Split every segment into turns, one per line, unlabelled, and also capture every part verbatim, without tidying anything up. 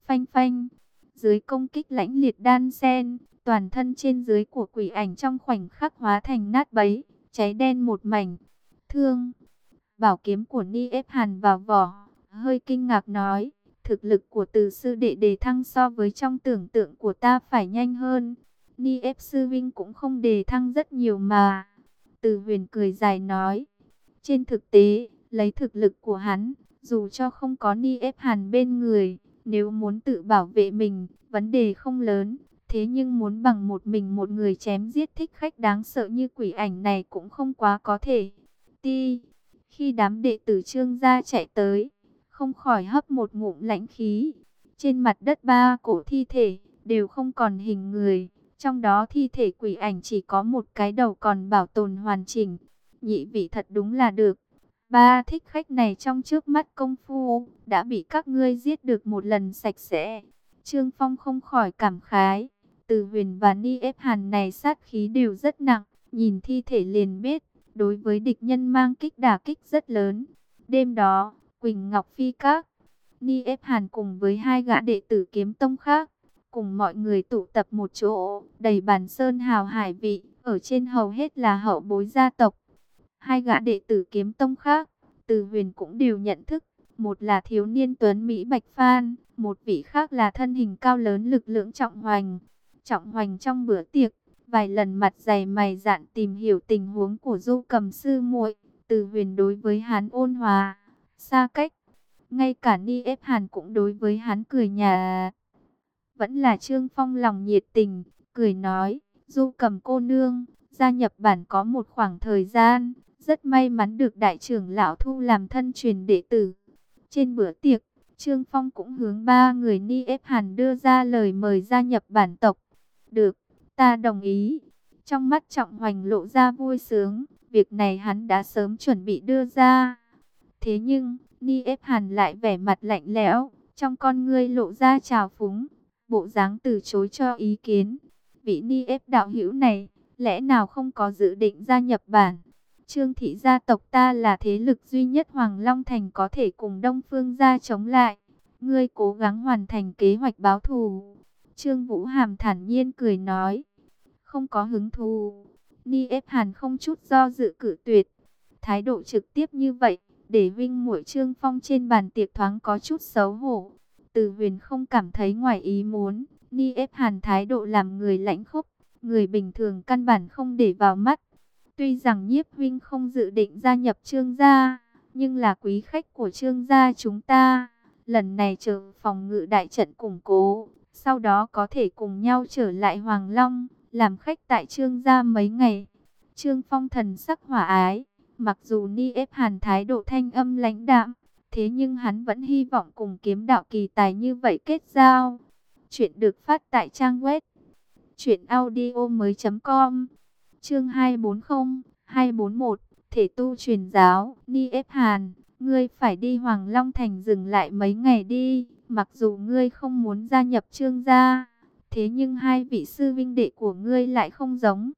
phanh phanh. Dưới công kích lãnh liệt đan sen, toàn thân trên dưới của quỷ ảnh trong khoảnh khắc hóa thành nát bấy, cháy đen một mảnh. Thương, bảo kiếm của Ni ép Hàn vào vỏ, hơi kinh ngạc nói, thực lực của Từ sư đệ đề thăng so với trong tưởng tượng của ta phải nhanh hơn. Ni ép sư vinh cũng không đề thăng rất nhiều mà. Từ Huyền cười dài nói, trên thực tế, lấy thực lực của hắn, dù cho không có Ni ép Hàn bên người, nếu muốn tự bảo vệ mình, vấn đề không lớn. Thế nhưng muốn bằng một mình một người chém giết thích khách đáng sợ như quỷ ảnh này cũng không quá có thể. Ti, khi đám đệ tử Trương gia chạy tới, không khỏi hấp một ngụm lãnh khí. Trên mặt đất ba cổ thi thể, đều không còn hình người. Trong đó thi thể quỷ ảnh chỉ có một cái đầu còn bảo tồn hoàn chỉnh. Nhị vị thật đúng là được. Ba thích khách này trong trước mắt công phu, đã bị các ngươi giết được một lần sạch sẽ. Trương Phong không khỏi cảm khái. Từ Huyền và Ni ép Hàn này sát khí đều rất nặng. Nhìn thi thể liền biết, đối với địch nhân mang kích đả kích rất lớn. Đêm đó, Quỳnh Ngọc Phi Các, Ni ép Hàn cùng với hai gã đệ tử Kiếm Tông khác, cùng mọi người tụ tập một chỗ, đầy bản sơn hào hải vị, ở trên hầu hết là hậu bối gia tộc. Hai gã đệ tử Kiếm Tông khác, Từ Huyền cũng đều nhận thức, một là thiếu niên tuấn Mỹ Bạch Phan, một vị khác là thân hình cao lớn lực lưỡng Trọng Hoành. Trọng Hoành trong bữa tiệc, vài lần mặt dày mày dạn tìm hiểu tình huống của Du Cầm sư muội. Từ Huyền đối với hắn ôn hòa, xa cách. Ngay cả Ni ép Hàn cũng đối với hắn cười nhạt. Vẫn là Trương Phong lòng nhiệt tình, cười nói, Du Cầm cô nương, gia nhập bản có một khoảng thời gian, rất may mắn được đại trưởng lão thu làm thân truyền đệ tử. Trên bữa tiệc, Trương Phong cũng hướng ba người Ni ép Hàn đưa ra lời mời gia nhập bản tộc. Được, ta đồng ý. Trong mắt Trọng Hoành lộ ra vui sướng, việc này hắn đã sớm chuẩn bị đưa ra. Thế nhưng, Ni ép Hàn lại vẻ mặt lạnh lẽo, trong con ngươi lộ ra trào phúng, bộ dáng từ chối cho ý kiến. Vị Ni ép đạo hữu này, lẽ nào không có dự định gia nhập bản? Trương thị gia tộc ta là thế lực duy nhất Hoàng Long Thành có thể cùng Đông Phương gia chống lại. Ngươi cố gắng hoàn thành kế hoạch báo thù. Trương Vũ Hàm thản nhiên cười nói, không có hứng thú. Ni ép Hàn không chút do dự cự tuyệt. Thái độ trực tiếp như vậy, để huynh muội Trương Phong trên bàn tiệc thoáng có chút xấu hổ. Từ Huyền không cảm thấy ngoài ý muốn. Ni ép Hàn thái độ làm người lãnh khốc, người bình thường căn bản không để vào mắt. Tuy rằng Nhiếp huynh không dự định gia nhập Trương gia, nhưng là quý khách của Trương gia chúng ta. Lần này chờ phòng ngự đại trận củng cố, sau đó có thể cùng nhau trở lại Hoàng Long, làm khách tại Trương gia mấy ngày. Trương Phong thần sắc hòa ái, mặc dù Ni ép Hàn thái độ thanh âm lãnh đạm, thế nhưng hắn vẫn hy vọng cùng kiếm đạo kỳ tài như vậy kết giao. Chuyện được phát tại trang web truyện audio mới chấm com. Chương hai bốn không, hai bốn mốt, thể tu truyền giáo. Ni ép Hàn, ngươi phải đi Hoàng Long Thành dừng lại mấy ngày đi. Mặc dù ngươi không muốn gia nhập Trương gia, thế nhưng hai vị sư vinh đệ của ngươi lại không giống.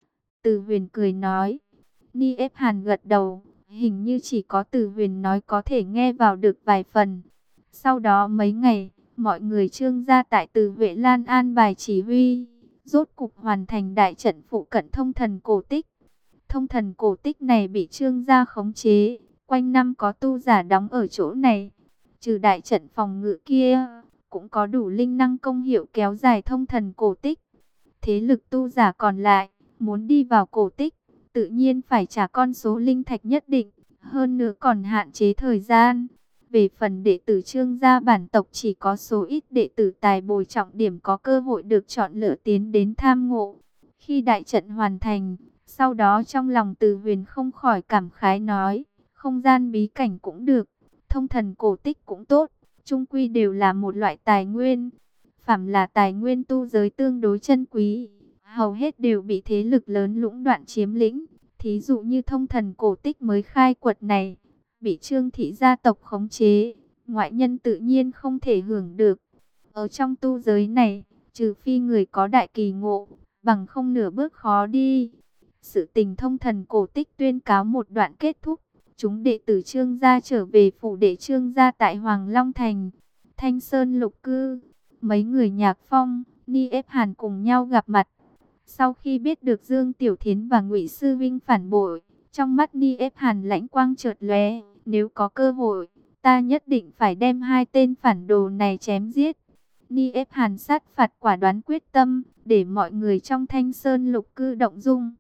Từ Huyền cười nói. Ni ép Hàn gật đầu, hình như chỉ có Từ Huyền nói có thể nghe vào được vài phần. Sau đó mấy ngày, mọi người Trương gia tại Từ Huệ Lan an bài chỉ huy, rốt cục hoàn thành đại trận phụ cận Thông Thần cổ tích. Thông Thần cổ tích này bị Trương gia khống chế, quanh năm có tu giả đóng ở chỗ này. Trừ đại trận phòng ngự kia, cũng có đủ linh năng công hiệu kéo dài Thông Thần cổ tích. Thế lực tu giả còn lại, muốn đi vào cổ tích, tự nhiên phải trả con số linh thạch nhất định, hơn nữa còn hạn chế thời gian. Về phần đệ tử Trương gia bản tộc chỉ có số ít đệ tử tài bồi trọng điểm có cơ hội được chọn lựa tiến đến tham ngộ. Khi đại trận hoàn thành, sau đó trong lòng Từ Huyền không khỏi cảm khái nói, không gian bí cảnh cũng được, Thông Thần cổ tích cũng tốt, chung quy đều là một loại tài nguyên. Phàm là tài nguyên tu giới tương đối chân quý, hầu hết đều bị thế lực lớn lũng đoạn chiếm lĩnh. Thí dụ như Thông Thần cổ tích mới khai quật này, bị Trương thị gia tộc khống chế, ngoại nhân tự nhiên không thể hưởng được. Ở trong tu giới này, trừ phi người có đại kỳ ngộ, bằng không nửa bước khó đi. Sự tình Thông Thần cổ tích tuyên cáo một đoạn kết thúc, chúng đệ tử Trương gia trở về phủ đệ Trương gia tại Hoàng Long Thành. Thanh Sơn Lục Cư, mấy người Nhạc Phong, Ni Ép Hàn cùng nhau gặp mặt. Sau khi biết được Dương Tiểu Thiến và Ngụy Sư Vinh phản bội, trong mắt Ni Ép Hàn lãnh quang chợt lóe, nếu có cơ hội, ta nhất định phải đem hai tên phản đồ này chém giết. Ni Ép Hàn sát phạt quả đoán quyết tâm, để mọi người trong Thanh Sơn Lục Cư động dung.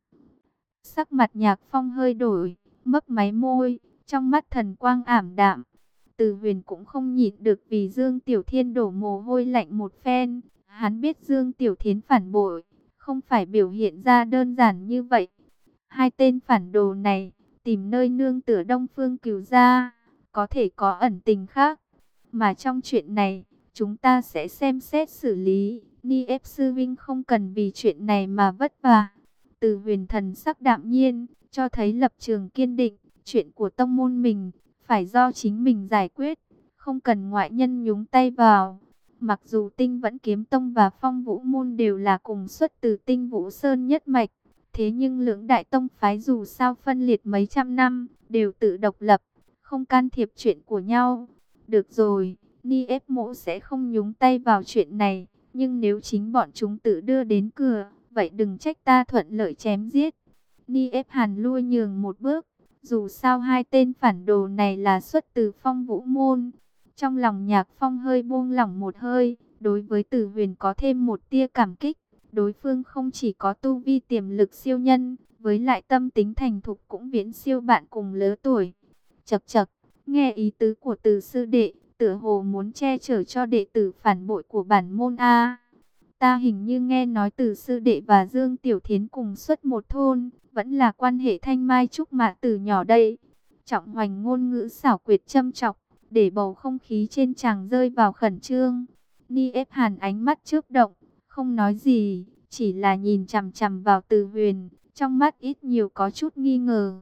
Sắc mặt Nhạc Phong hơi đổi, mấp máy môi, trong mắt thần quang ảm đạm. Từ Huyền cũng không nhịn được vì Dương Tiểu Thiên đổ mồ hôi lạnh một phen. Hắn biết Dương Tiểu Thiến phản bội, không phải biểu hiện ra đơn giản như vậy. Hai tên phản đồ này, tìm nơi nương tựa Đông Phương Cửu gia, có thể có ẩn tình khác. Mà trong chuyện này, chúng ta sẽ xem xét xử lý. Ni Ép Sư Vinh không cần vì chuyện này mà vất vả. Từ Huyền thần sắc đạm nhiên, cho thấy lập trường kiên định. Chuyện của tông môn mình, phải do chính mình giải quyết, không cần ngoại nhân nhúng tay vào. Mặc dù Tinh Vẫn Kiếm Tông và Phong Vũ Môn đều là cùng xuất từ Tinh Vũ Sơn nhất mạch, thế nhưng lưỡng đại tông phái dù sao phân liệt mấy trăm năm, đều tự độc lập, không can thiệp chuyện của nhau. Được rồi, Ni Ép Mỗ sẽ không nhúng tay vào chuyện này, nhưng nếu chính bọn chúng tự đưa đến cửa, vậy đừng trách ta thuận lợi chém giết. Ni Ép Hàn lui nhường một bước, dù sao hai tên phản đồ này là xuất từ Phong Vũ Môn. Trong lòng Nhạc Phong hơi buông lỏng một hơi, đối với Từ Huyền có thêm một tia cảm kích. Đối phương không chỉ có tu vi tiềm lực siêu nhân, với lại tâm tính thành thục cũng viễn siêu bạn cùng lứa tuổi. Chậc chậc, nghe ý tứ của Từ sư đệ, tựa hồ muốn che chở cho đệ tử phản bội của bản môn a. Ta hình như nghe nói Từ sư đệ và Dương Tiểu Thiến cùng xuất một thôn, vẫn là quan hệ thanh mai trúc mã từ nhỏ đây. Trọng Hoành ngôn ngữ xảo quyệt châm chọc, để bầu không khí trên tràng rơi vào khẩn trương. Ni Ép Hàn ánh mắt chớp động, không nói gì, chỉ là nhìn chằm chằm vào Từ Huyền, trong mắt ít nhiều có chút nghi ngờ.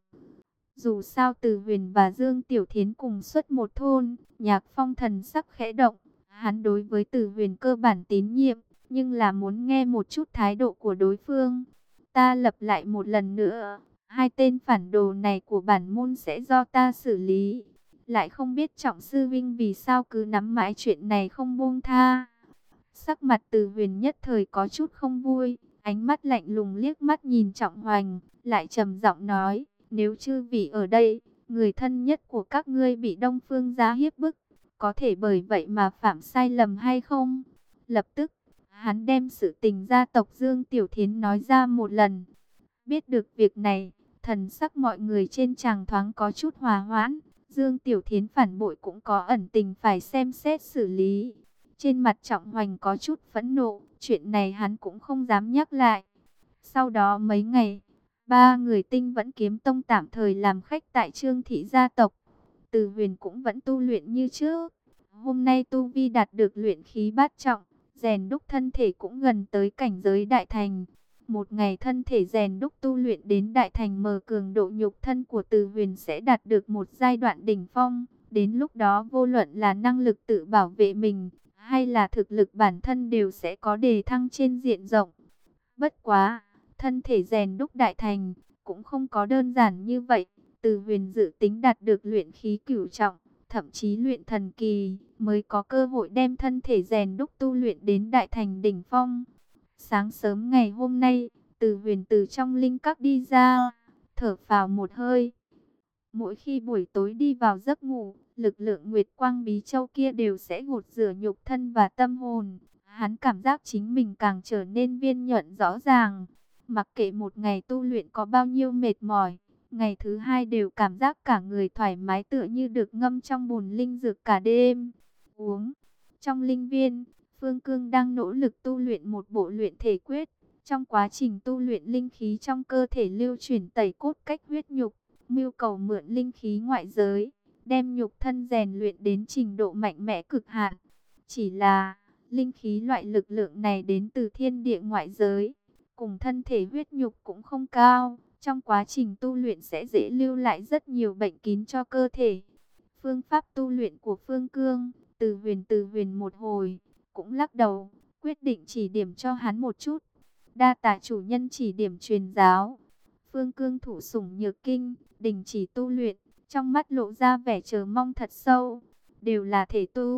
Dù sao Từ Huyền và Dương Tiểu Thiến cùng xuất một thôn, Nhạc Phong thần sắc khẽ động, hắn đối với Từ Huyền cơ bản tín nhiệm, nhưng là muốn nghe một chút thái độ của đối phương. Ta lặp lại một lần nữa, hai tên phản đồ này của bản môn sẽ do ta xử lý. Lại không biết Trọng Sư Vinh vì sao cứ nắm mãi chuyện này không buông tha. Sắc mặt Từ Huyền nhất thời có chút không vui, ánh mắt lạnh lùng liếc mắt nhìn Trọng Hoành, lại trầm giọng nói, nếu chư vị ở đây, người thân nhất của các ngươi bị Đông Phương gia hiếp bức, có thể bởi vậy mà phạm sai lầm hay không? Lập tức, hắn đem sự tình gia tộc Dương Tiểu Thiến nói ra một lần. Biết được việc này, thần sắc mọi người trên tràng thoáng có chút hòa hoãn. Dương Tiểu Thiến phản bội cũng có ẩn tình phải xem xét xử lý. Trên mặt Trọng Hoành có chút phẫn nộ, chuyện này hắn cũng không dám nhắc lại. Sau đó mấy ngày, ba người Tinh Vẫn Kiếm Tông tạm thời làm khách tại Trương thị gia tộc. Từ Huyền cũng vẫn tu luyện như trước. Hôm nay tu vi đạt được luyện khí bát trọng, rèn đúc thân thể cũng gần tới cảnh giới đại thành. Một ngày thân thể rèn đúc tu luyện đến đại thành, mờ cường độ nhục thân của Từ Huyền sẽ đạt được một giai đoạn đỉnh phong. Đến lúc đó vô luận là năng lực tự bảo vệ mình, hay là thực lực bản thân đều sẽ có đề thăng trên diện rộng. Bất quá, thân thể rèn đúc đại thành, cũng không có đơn giản như vậy. Từ Huyền dự tính đạt được luyện khí cửu trọng, thậm chí luyện thần kỳ, mới có cơ hội đem thân thể rèn đúc tu luyện đến đại thành đỉnh phong. Sáng sớm ngày hôm nay, Từ Huyền từ trong linh các đi ra, thở phào một hơi. Mỗi khi buổi tối đi vào giấc ngủ, lực lượng Nguyệt Quang Bí Châu kia đều sẽ gột rửa nhục thân và tâm hồn. Hắn cảm giác chính mình càng trở nên viên nhuận rõ ràng. Mặc kệ một ngày tu luyện có bao nhiêu mệt mỏi, ngày thứ hai đều cảm giác cả người thoải mái tựa như được ngâm trong bùn linh dược cả đêm. Uống. Trong linh viên, Phương Cương đang nỗ lực tu luyện một bộ luyện thể quyết. Trong quá trình tu luyện, linh khí trong cơ thể lưu chuyển tẩy cốt cách huyết nhục, mưu cầu mượn linh khí ngoại giới, đem nhục thân rèn luyện đến trình độ mạnh mẽ cực hạn. Chỉ là, linh khí loại lực lượng này đến từ thiên địa ngoại giới, cùng thân thể huyết nhục cũng không cao. Trong quá trình tu luyện sẽ dễ lưu lại rất nhiều bệnh kín cho cơ thể. Phương pháp tu luyện của Phương Cương, Từ Huyền từ Huyền một hồi, cũng lắc đầu, quyết định chỉ điểm cho hắn một chút. Đa tạ chủ nhân chỉ điểm truyền giáo. Phương Cương thủ sủng nhược kinh, đình chỉ tu luyện, trong mắt lộ ra vẻ chờ mong thật sâu. Đều là thể tu,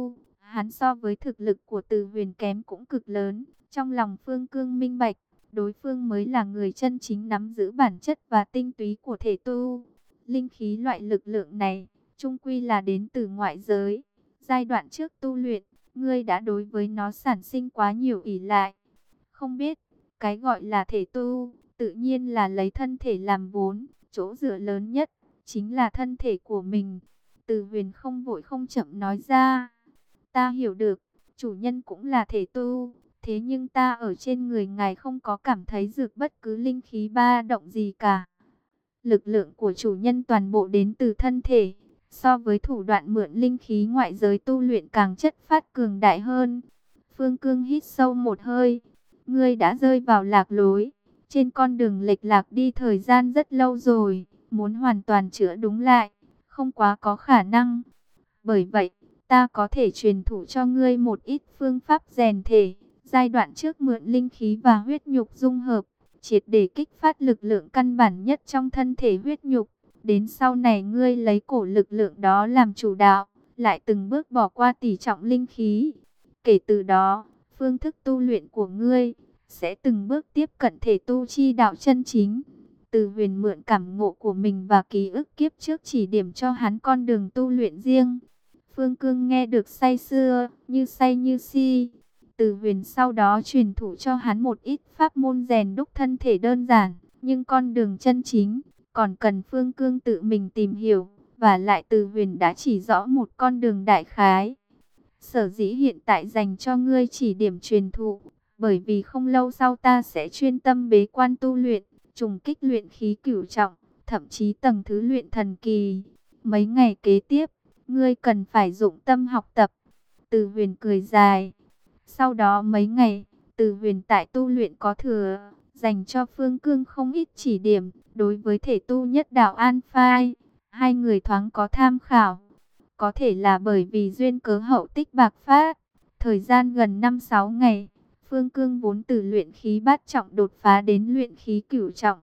Hắn so với thực lực của Từ Huyền kém cũng cực lớn. Trong lòng Phương Cương minh bạch, đối phương mới là người chân chính nắm giữ bản chất và tinh túy của thể tu. Linh khí loại lực lượng này, chung quy là đến từ ngoại giới. Giai đoạn trước tu luyện, ngươi đã đối với nó sản sinh quá nhiều ỷ lại. Không biết, cái gọi là thể tu, tự nhiên là lấy thân thể làm vốn, chỗ dựa lớn nhất, chính là thân thể của mình. Từ Huyền không vội không chậm nói ra, ta hiểu được, chủ nhân cũng là thể tu, thế nhưng ta ở trên người ngài không có cảm thấy dược bất cứ linh khí ba động gì cả. Lực lượng của chủ nhân toàn bộ đến từ thân thể, so với thủ đoạn mượn linh khí ngoại giới tu luyện càng chất phát cường đại hơn. Phương Cương hít sâu một hơi, ngươi đã rơi vào lạc lối, trên con đường lệch lạc đi thời gian rất lâu rồi, muốn hoàn toàn chữa đúng lại, không quá có khả năng. Bởi vậy, ta có thể truyền thụ cho ngươi một ít phương pháp rèn thể, giai đoạn trước mượn linh khí và huyết nhục dung hợp, triệt để kích phát lực lượng căn bản nhất trong thân thể huyết nhục. Đến sau này ngươi lấy cổ lực lượng đó làm chủ đạo, lại từng bước bỏ qua tỷ trọng linh khí. Kể từ đó, phương thức tu luyện của ngươi sẽ từng bước tiếp cận thể tu chi đạo chân chính. Từ Huyền mượn cảm ngộ của mình và ký ức kiếp trước chỉ điểm cho hắn con đường tu luyện riêng. Phương Cương nghe được say sưa, như say như si. Từ Huyền sau đó truyền thụ cho hắn một ít pháp môn rèn đúc thân thể đơn giản, nhưng con đường chân chính còn cần Phương Cương tự mình tìm hiểu, và lại Từ Huyền đã chỉ rõ một con đường đại khái. Sở dĩ hiện tại dành cho ngươi chỉ điểm truyền thụ, bởi vì không lâu sau ta sẽ chuyên tâm bế quan tu luyện, trùng kích luyện khí cửu trọng, thậm chí tầng thứ luyện thần kỳ. Mấy ngày kế tiếp, ngươi cần phải dụng tâm học tập. Từ Huyền cười dài. Sau đó mấy ngày, Từ Huyền tại tu luyện có thừa, dành cho Phương Cương không ít chỉ điểm. Đối với thể tu nhất đạo An Phai, hai người thoáng có tham khảo. Có thể là bởi vì duyên cớ hậu tích bạc phát, thời gian gần năm sáu ngày, Phương Cương vốn từ luyện khí bát trọng đột phá đến luyện khí cửu trọng.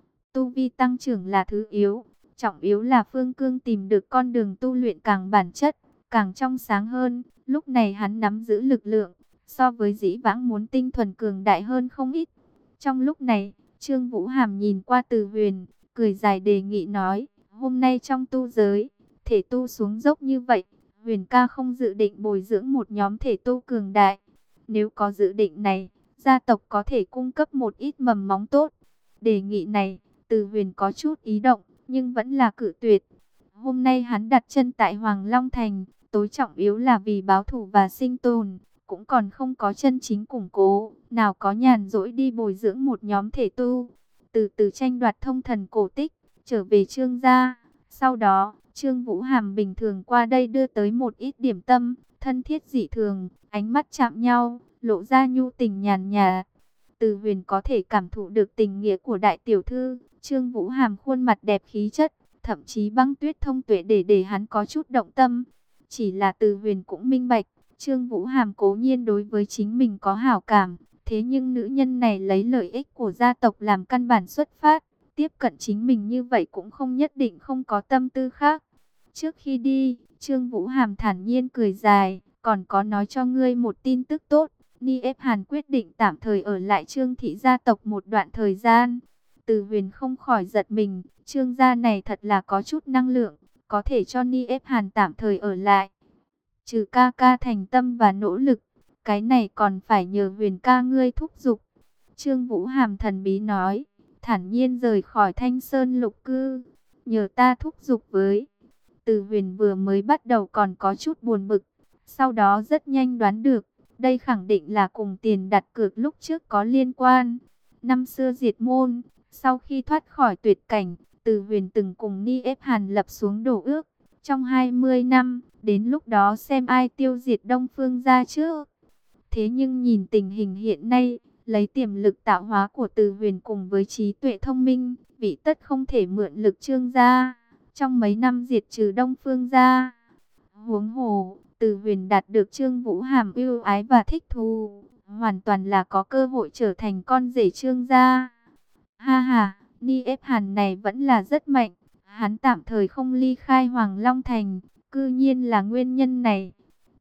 Tu vi tăng trưởng là thứ yếu, trọng yếu là Phương Cương tìm được con đường tu luyện càng bản chất, càng trong sáng hơn. Lúc này hắn nắm giữ lực lượng, so với dĩ vãng muốn tinh thuần cường đại hơn không ít. Trong lúc này, Trương Vũ Hàm nhìn qua Từ Huyền, cười dài đề nghị nói, hôm nay trong tu giới, thể tu xuống dốc như vậy, Huyền ca không dự định bồi dưỡng một nhóm thể tu cường đại. Nếu có dự định này, gia tộc có thể cung cấp một ít mầm móng tốt. Đề nghị này, Từ Huyền có chút ý động, nhưng vẫn là cự tuyệt. Hôm nay hắn đặt chân tại Hoàng Long Thành, tối trọng yếu là vì báo thù và sinh tồn, cũng còn không có chân chính củng cố, nào có nhàn rỗi đi bồi dưỡng một nhóm thể tu. Từ từ tranh đoạt thông thần cổ tích, trở về Trương gia. Sau đó, Trương Vũ Hàm bình thường qua đây đưa tới một ít điểm tâm, thân thiết dị thường, ánh mắt chạm nhau, lộ ra nhu tình nhàn nhạt. Từ Huyền có thể cảm thụ được tình nghĩa của đại tiểu thư. Trương Vũ Hàm khuôn mặt đẹp khí chất, thậm chí băng tuyết thông tuệ để để hắn có chút động tâm. Chỉ là Từ Huyền cũng minh bạch, Trương Vũ Hàm cố nhiên đối với chính mình có hảo cảm, thế nhưng nữ nhân này lấy lợi ích của gia tộc làm căn bản xuất phát, tiếp cận chính mình như vậy cũng không nhất định không có tâm tư khác. Trước khi đi, Trương Vũ Hàm thản nhiên cười dài, còn có nói cho ngươi một tin tức tốt. Ni ép Hàn quyết định tạm thời ở lại Trương thị gia tộc một đoạn thời gian. Từ Huyền không khỏi giật mình, Trương gia này thật là có chút năng lượng, có thể cho Ni ép Hàn tạm thời ở lại. Trừ ca ca thành tâm và nỗ lực, cái này còn phải nhờ Huyền ca ngươi thúc giục. Trương Vũ Hàm thần bí nói, thản nhiên rời khỏi Thanh Sơn Lục cư, nhờ ta thúc giục với. Từ Huyền vừa mới bắt đầu còn có chút buồn bực, sau đó rất nhanh đoán được, đây khẳng định là cùng tiền đặt cược lúc trước có liên quan. Năm xưa diệt môn, sau khi thoát khỏi tuyệt cảnh, Từ Huyền từng cùng Ni ép Hàn lập xuống đổ ước. Trong hai mươi năm, đến lúc đó xem ai tiêu diệt Đông Phương gia trước. Thế nhưng nhìn tình hình hiện nay, lấy tiềm lực tạo hóa của Từ Huyền cùng với trí tuệ thông minh, vị tất không thể mượn lực Trương gia. Trong mấy năm diệt trừ Đông Phương gia, huống hồ, Từ Huyền đạt được Trương Vũ Hàm ưu ái và thích thú, hoàn toàn là có cơ hội trở thành con rể Trương gia. Ha ha, Ni ép Hàn này vẫn là rất mạnh, hắn tạm thời không ly khai Hoàng Long Thành, cư nhiên là nguyên nhân này.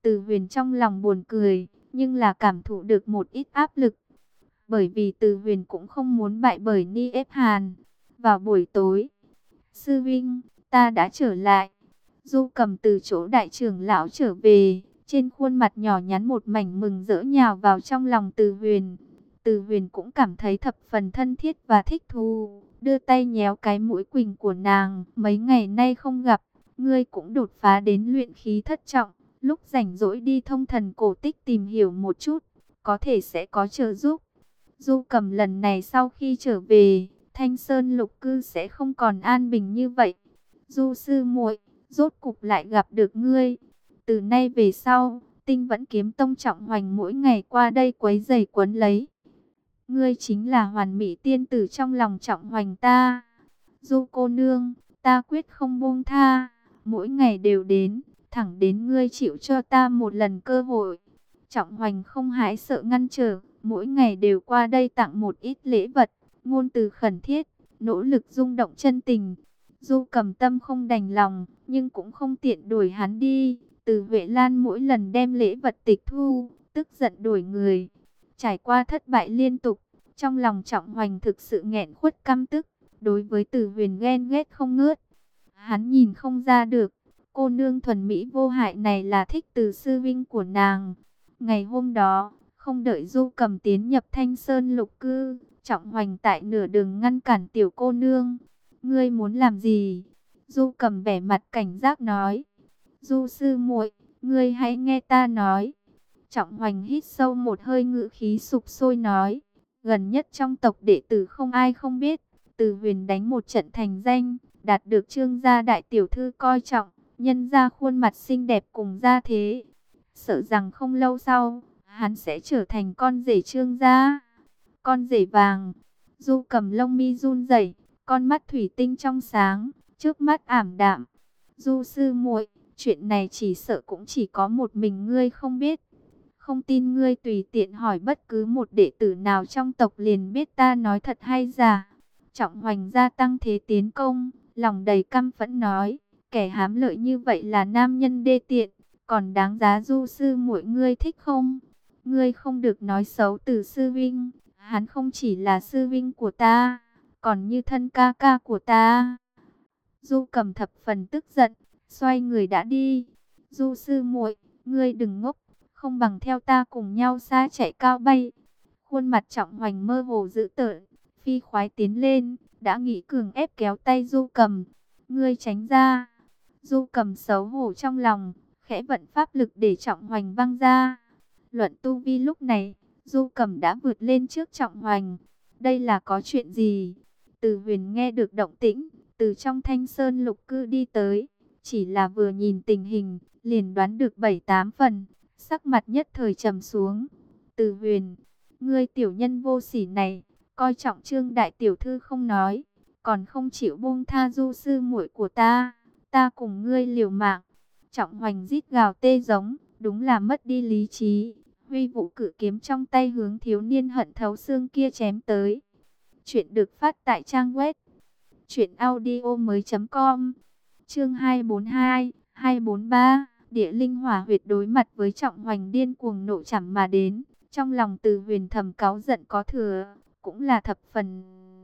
Từ Huyền trong lòng buồn cười, nhưng là cảm thụ được một ít áp lực. Bởi vì Từ Huyền cũng không muốn bại bởi Ni ép Hàn. Vào buổi tối, sư vinh, ta đã trở lại. Du Cầm từ chỗ đại trưởng lão trở về, trên khuôn mặt nhỏ nhắn một mảnh mừng rỡ nhào vào trong lòng Từ Huyền. Từ Huyền cũng cảm thấy thập phần thân thiết và thích thú, đưa tay nhéo cái mũi quỳnh của nàng. Mấy ngày nay không gặp, ngươi cũng đột phá đến luyện khí thất trọng, lúc rảnh rỗi đi thông thần cổ tích tìm hiểu một chút, có thể sẽ có trợ giúp. Du Cầm lần này sau khi trở về, Thanh Sơn Lục Cư sẽ không còn an bình như vậy. Du sư muội, rốt cục lại gặp được ngươi. Từ nay về sau, Tinh Vẫn Kiếm Tông Trọng Hoành mỗi ngày qua đây quấy rầy quấn lấy. Ngươi chính là hoàn mỹ tiên tử trong lòng Trọng Hoành ta. Du cô nương, ta quyết không buông tha, mỗi ngày đều đến, thẳng đến ngươi chịu cho ta một lần cơ hội. Trọng Hoành không hãi sợ ngăn trở, mỗi ngày đều qua đây tặng một ít lễ vật, ngôn từ khẩn thiết, nỗ lực rung động chân tình. Du Cầm tâm không đành lòng, nhưng cũng không tiện đuổi hắn đi. Từ Huệ Lan mỗi lần đem lễ vật tịch thu, tức giận đuổi người. Trải qua thất bại liên tục, trong lòng Trọng Hoành thực sự nghẹn khuất căm tức, đối với Từ Huyền ghen ghét không ngớt. Hắn nhìn không ra được, cô nương thuần mỹ vô hại này là thích Từ sư vinh của nàng. Ngày hôm đó, không đợi Du Cầm tiến nhập Thanh Sơn Lục Cư, Trọng Hoành tại nửa đường ngăn cản tiểu cô nương. Ngươi muốn làm gì? Du Cầm vẻ mặt cảnh giác nói. Du sư muội, ngươi hãy nghe ta nói. Trọng Hoành hít sâu một hơi, ngữ khí sục sôi nói. Gần nhất trong tộc đệ tử không ai không biết, Từ Huyền đánh một trận thành danh, đạt được Trương gia đại tiểu thư coi trọng, nhân ra khuôn mặt xinh đẹp cùng gia thế. Sợ rằng không lâu sau, hắn sẽ trở thành con rể Trương gia. Con rể vàng. Du Cầm lông mi run rẩy, con mắt thủy tinh trong sáng, trước mắt ảm đạm. Du sư muội, chuyện này chỉ sợ cũng chỉ có một mình ngươi không biết. Không tin ngươi tùy tiện hỏi bất cứ một đệ tử nào trong tộc liền biết ta nói thật hay giả. Trọng Hoành gia tăng thế tiến công, lòng đầy căm phẫn nói, kẻ hám lợi như vậy là nam nhân đê tiện, còn đáng giá Du sư muội ngươi thích không? Ngươi không được nói xấu Từ sư vinh, hắn không chỉ là sư vinh của ta, còn như thân ca ca của ta. Du Cầm thập phần tức giận, xoay người đã đi. Du sư muội, ngươi đừng ngốc, không bằng theo ta cùng nhau xa chạy cao bay. Khuôn mặt Trọng Hoành mơ hồ dữ tợn, phi khoái tiến lên, đã nghĩ cường ép kéo tay Du Cầm. Ngươi tránh ra. Du Cầm xấu hổ trong lòng, khẽ vận pháp lực để Trọng Hoành văng ra. Luận tu vi lúc này, Du Cầm đã vượt lên trước Trọng Hoành. Đây là có chuyện gì? Từ Huyền nghe được động tĩnh, từ trong Thanh Sơn Lục Cư đi tới. Chỉ là vừa nhìn tình hình, liền đoán được bảy tám phần, sắc mặt nhất thời trầm xuống. Từ Huyền, ngươi tiểu nhân vô sỉ này, coi trọng Trương đại tiểu thư không nói, còn không chịu buông tha Du sư muội của ta, ta cùng ngươi liều mạng. Trọng Hoành rít gào tê giống, đúng là mất đi lý trí. Huy vũ cự kiếm trong tay hướng thiếu niên hận thấu xương kia chém tới. Chuyện được phát tại trang web truyện audio mới chấm com. Chương hai bốn hai, hai bốn ba, Địa Linh Hỏa Huyệt đối mặt với Trọng Hoành điên cuồng nộ chảm mà đến, trong lòng Từ Huyền thầm cáu giận có thừa, cũng là thập phần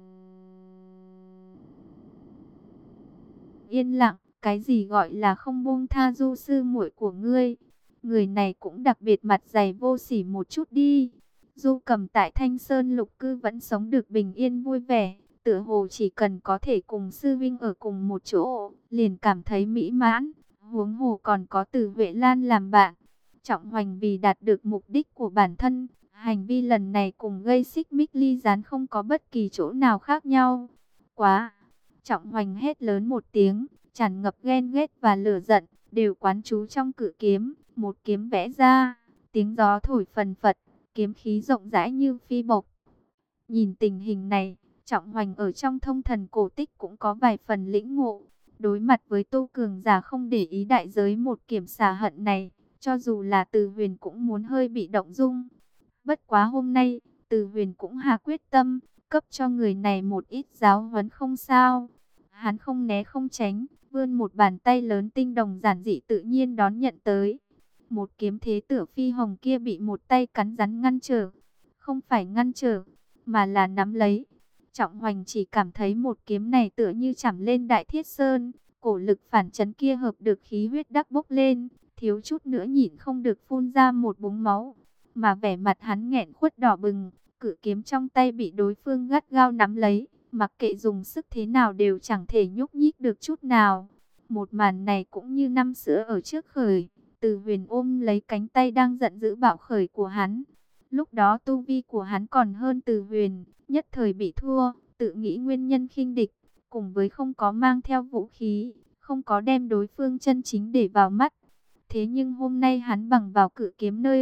yên lặng. Cái gì gọi là không buông tha Du sư muội của ngươi? Người này cũng đặc biệt mặt dày vô sỉ một chút đi. Du Cầm tại Thanh Sơn Lục Cư vẫn sống được bình yên vui vẻ, tựa hồ chỉ cần có thể cùng sư vinh ở cùng một chỗ, liền cảm thấy mỹ mãn. Huống hồ còn có Từ Huệ Lan làm bạn. Trọng Hoành vì đạt được mục đích của bản thân, hành vi lần này cùng gây xích mích ly gián không có bất kỳ chỗ nào khác nhau. Quá! Trọng Hoành hét lớn một tiếng, tràn ngập ghen ghét và lửa giận, đều quán trú trong cự kiếm, một kiếm vẽ ra, tiếng gió thổi phần phật, kiếm khí rộng rãi như phi bộc. Nhìn tình hình này, Trọng Hoành ở trong thông thần cổ tích cũng có vài phần lĩnh ngộ. Đối mặt với Tô cường giả không để ý đại giới một kiểm xả hận này, cho dù là Từ Huyền cũng muốn hơi bị động dung. Bất quá hôm nay, Từ Huyền cũng hạ quyết tâm, cấp cho người này một ít giáo huấn không sao. Hắn không né không tránh, vươn một bàn tay lớn tinh đồng giản dị tự nhiên đón nhận tới. Một kiếm thế tử phi hồng kia bị một tay cắn rắn ngăn trở. Không phải ngăn trở, mà là nắm lấy. Trọng Hoành chỉ cảm thấy một kiếm này tựa như chạm lên đại thiết sơn. Cổ lực phản chấn kia hợp được khí huyết đắc bốc lên. Thiếu chút nữa nhịn không được phun ra một búng máu. Mà vẻ mặt hắn nghẹn khuất đỏ bừng. Cự kiếm trong tay bị đối phương gắt gao nắm lấy. Mặc kệ dùng sức thế nào đều chẳng thể nhúc nhích được chút nào. Một màn này cũng như năm xưa ở trước khởi. Từ Huyền ôm lấy cánh tay đang giận dữ bạo khởi của hắn. Lúc đó tu vi của hắn còn hơn Từ Huyền, nhất thời bị thua, tự nghĩ nguyên nhân khinh địch, cùng với không có mang theo vũ khí, không có đem đối phương chân chính để vào mắt. Thế nhưng hôm nay hắn bằng vào cự kiếm nơi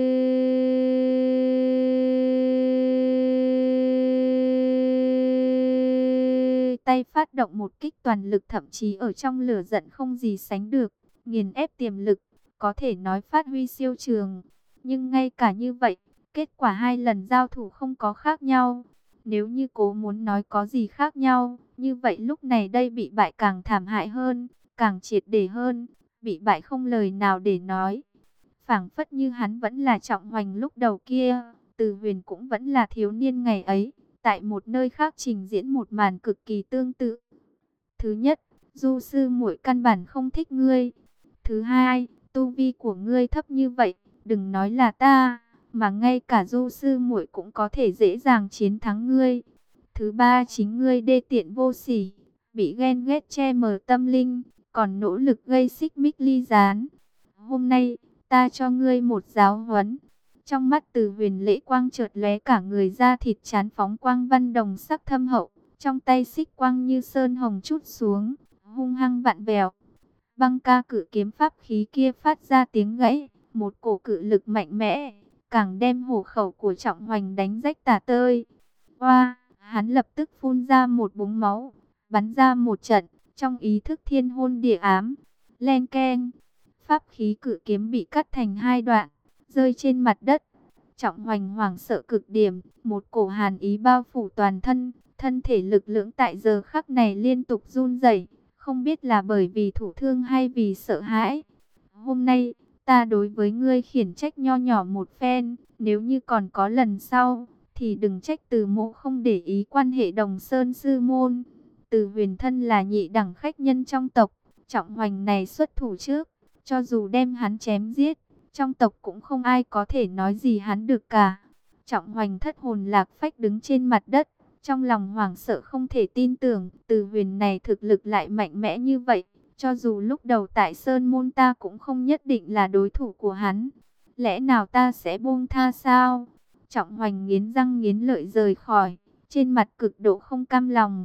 tay phát động một kích toàn lực, thậm chí ở trong lửa giận không gì sánh được, nghiền ép tiềm lực, có thể nói phát huy siêu trường. Nhưng ngay cả như vậy, kết quả hai lần giao thủ không có khác nhau. Nếu như cố muốn nói có gì khác nhau, như vậy lúc này đây bị bại càng thảm hại hơn, càng triệt để hơn, bị bại không lời nào để nói. Phảng phất như hắn vẫn là Trọng Hoành lúc đầu kia, Từ Huyền cũng vẫn là thiếu niên ngày ấy, tại một nơi khác trình diễn một màn cực kỳ tương tự. Thứ nhất, Du sư muội căn bản không thích ngươi. Thứ hai, tu vi của ngươi thấp như vậy, đừng nói là ta, mà ngay cả Du sư muội cũng có thể dễ dàng chiến thắng ngươi. Thứ ba, chính ngươi đê tiện vô sỉ, bị ghen ghét che mờ tâm linh, còn nỗ lực gây xích mích ly gián. Hôm nay, ta cho ngươi một giáo huấn. Trong mắt Từ Huyền lễ quang chợt lóe, cả người da thịt chán phóng quang văn đồng sắc thâm hậu, trong tay xích quang như sơn hồng trút xuống, hung hăng vặn vẹo. Băng ca cự kiếm pháp khí kia phát ra tiếng gãy, một cổ cự lực mạnh mẽ, càng đem hổ khẩu của Trọng Hoành đánh rách tả tơi. Oa, hắn lập tức phun ra một búng máu, bắn ra một trận, trong ý thức thiên hôn địa ám. Len keng, pháp khí cự kiếm bị cắt thành hai đoạn, rơi trên mặt đất. Trọng Hoành hoảng sợ cực điểm, một cổ hàn ý bao phủ toàn thân, thân thể lực lượng tại giờ khắc này liên tục run rẩy, không biết là bởi vì thủ thương hay vì sợ hãi. Hôm nay, ta đối với ngươi khiển trách nho nhỏ một phen, nếu như còn có lần sau, thì đừng trách Từ mộ không để ý quan hệ Đồng Sơn sư môn. Từ Huyền thân là nhị đẳng khách nhân trong tộc, Trọng Hoành này xuất thủ trước, cho dù đem hắn chém giết, trong tộc cũng không ai có thể nói gì hắn được cả. Trọng Hoành thất hồn lạc phách đứng trên mặt đất, trong lòng hoảng sợ không thể tin tưởng, Từ Huyền này thực lực lại mạnh mẽ như vậy, cho dù lúc đầu tại Sơn môn ta cũng không nhất định là đối thủ của hắn. Lẽ nào ta sẽ buông tha sao? Trọng Hoành nghiến răng nghiến lợi rời khỏi, trên mặt cực độ không cam lòng.